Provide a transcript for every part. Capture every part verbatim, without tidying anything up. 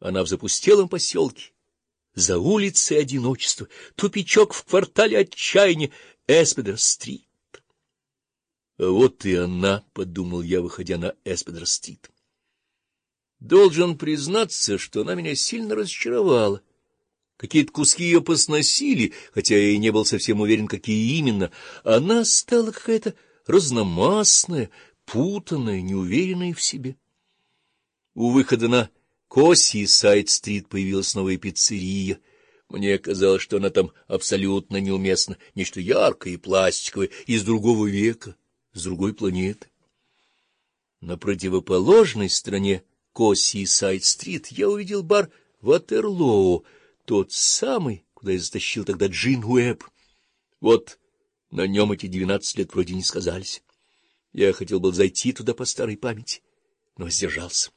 Она в запустелом поселке, за улицей одиночества, тупичок в квартале отчаяния, Эспедер-стрит. А вот и она, — подумал я, выходя на Эспедер-стрит. Должен признаться, что она меня сильно разочаровала. Какие-то куски ее посносили, хотя я и не был совсем уверен, какие именно. Она стала какая-то разномастная, путанная, неуверенная в себе. У выхода на Коси-сайд-стрит появилась новая пиццерия. Мне казалось, что она там абсолютно неуместна, нечто яркое и пластиковое, из другого века, с другой планеты. На противоположной стороне Коси-сайд-стрит я увидел бар Ватерлоо, тот самый, куда я затащил тогда Джин Уэбб. Вот на нем эти двенадцать лет вроде не сказались. Я хотел был зайти туда по старой памяти, но сдержался.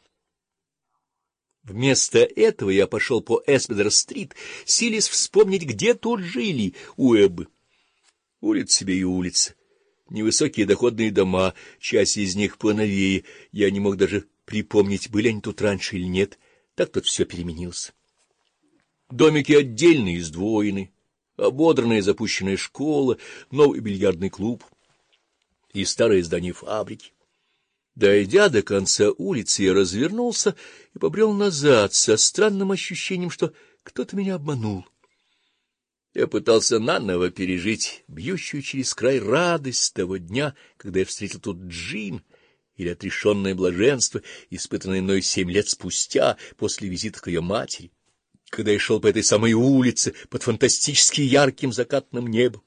Вместо этого я пошел по Эспедер-стрит, силясь вспомнить, где тут жили Уэббы. Улица себе и улица. Невысокие доходные дома, часть из них поновее. Я не мог даже припомнить, были они тут раньше или нет. Так тут все переменилось. Домики отдельные, сдвоены, ободранная запущенная школа, новый бильярдный клуб и старое здание фабрики. Дойдя до конца улицы, я развернулся и побрел назад со странным ощущением, что кто-то меня обманул. Я пытался наново пережить бьющую через край радость того дня, когда я встретил тут Джин, или отрешенное блаженство, испытанное мной семь лет спустя, после визита к ее матери, когда я шел по этой самой улице под фантастически ярким закатным небом.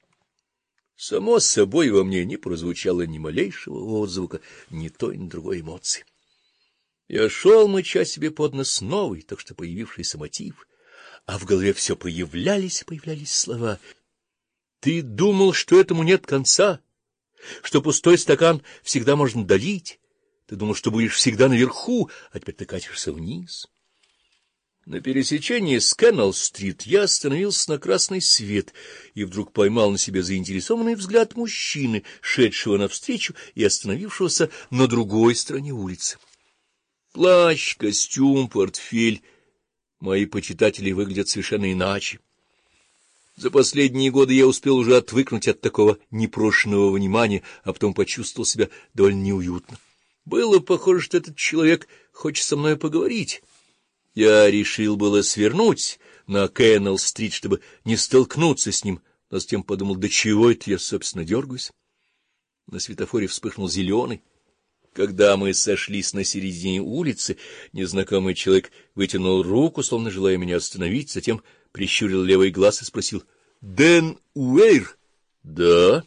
Само собой, во мне не прозвучало ни малейшего отзвука, ни той, ни другой эмоции. Я шел, мыча себе под нос новый, так что появившийся мотив, а в голове все появлялись и появлялись слова. Ты думал, что этому нет конца, что пустой стакан всегда можно долить, ты думал, что будешь всегда наверху, а теперь ты катишься вниз. На пересечении с Кеннелл-стрит я остановился на красный свет и вдруг поймал на себе заинтересованный взгляд мужчины, шедшего навстречу и остановившегося на другой стороне улицы. Плащ, костюм, портфель. Мои почитатели выглядят совершенно иначе. За последние годы я успел уже отвыкнуть от такого непрошенного внимания, а потом почувствовал себя довольно неуютно. Было похоже, что этот человек хочет со мной поговорить. Я решил было свернуть на Кеннелл-стрит, чтобы не столкнуться с ним, но затем подумал, до чего это я, собственно, дергаюсь. На светофоре вспыхнул зеленый. Когда мы сошлись на середине улицы, незнакомый человек вытянул руку, словно желая меня остановить, затем прищурил левый глаз и спросил: — Дэн Уэйр? — Да.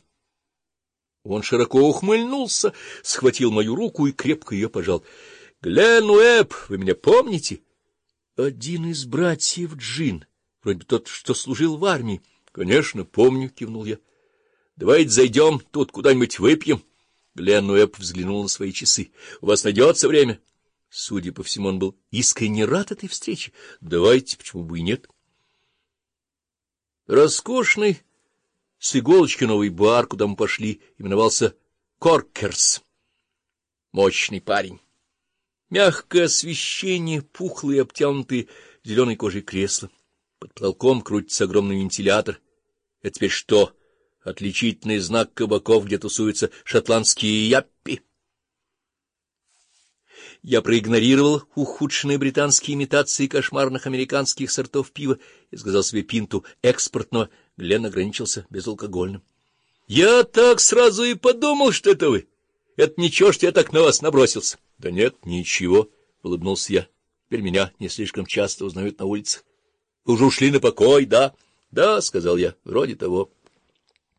Он широко ухмыльнулся, схватил мою руку и крепко ее пожал. — Глен Уэбб, вы меня помните? — Один из братьев Джин, вроде бы тот, что служил в армии. — Конечно, помню, — кивнул я. — Давайте зайдем тут куда-нибудь выпьем. Глен Уэбб взглянул на свои часы. — У вас найдется время? Судя по всему, он был искренне рад этой встрече. — Давайте, почему бы и нет. Роскошный с иголочки новый бар, куда мы пошли, именовался Коркерс. Мощный парень. Мягкое освещение, пухлые, обтянутые зеленой кожей кресла. Под потолком крутится огромный вентилятор. Это теперь что? Отличительный знак кабаков, где тусуются шотландские яппи. Я проигнорировал ухудшенные британские имитации кошмарных американских сортов пива и сказал себе пинту экспортного. Глен ограничился безалкогольным. — Я так сразу и подумал, что это вы. Это ничего, что я так на вас набросился. — Да нет, ничего, — улыбнулся я. — Теперь меня не слишком часто узнают на улицах. — Вы уже ушли на покой, да? — Да, — сказал я, — вроде того.